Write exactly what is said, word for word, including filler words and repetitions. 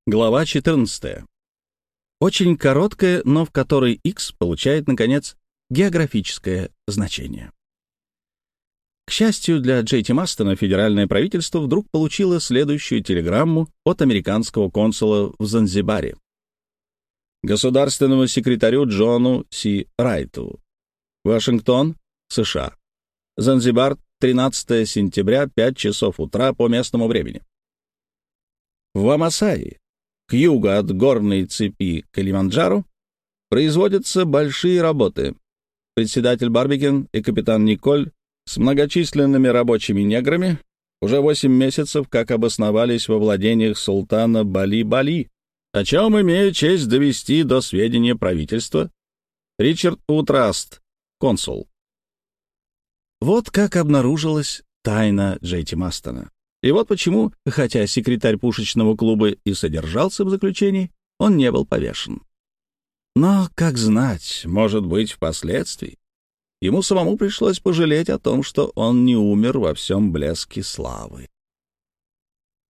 Глава четырнадцатая. Очень короткая, но в которой X получает, наконец, географическое значение. К счастью для Джей Ти Мастона, федеральное правительство вдруг получило следующую телеграмму от американского консула в Занзибаре. Государственному секретарю Джону Си Райту. Вашингтон, США. Занзибар, тринадцатое сентября, пять часов утра по местному времени. В Амасаи, к югу от горной цепи Килиманджаро, производятся большие работы. Председатель Барбикен и капитан Николь с многочисленными рабочими неграми уже восемь месяцев как обосновались во владениях султана Бали-Бали, о чем имею честь довести до сведения правительства. Ричард Утраст, консул. Вот как обнаружилась тайна Джей Ти Мастона. И вот почему, хотя секретарь пушечного клуба и содержался в заключении, он не был повешен. Но, как знать, может быть, впоследствии ему самому пришлось пожалеть о том, что он не умер во всем блеске славы.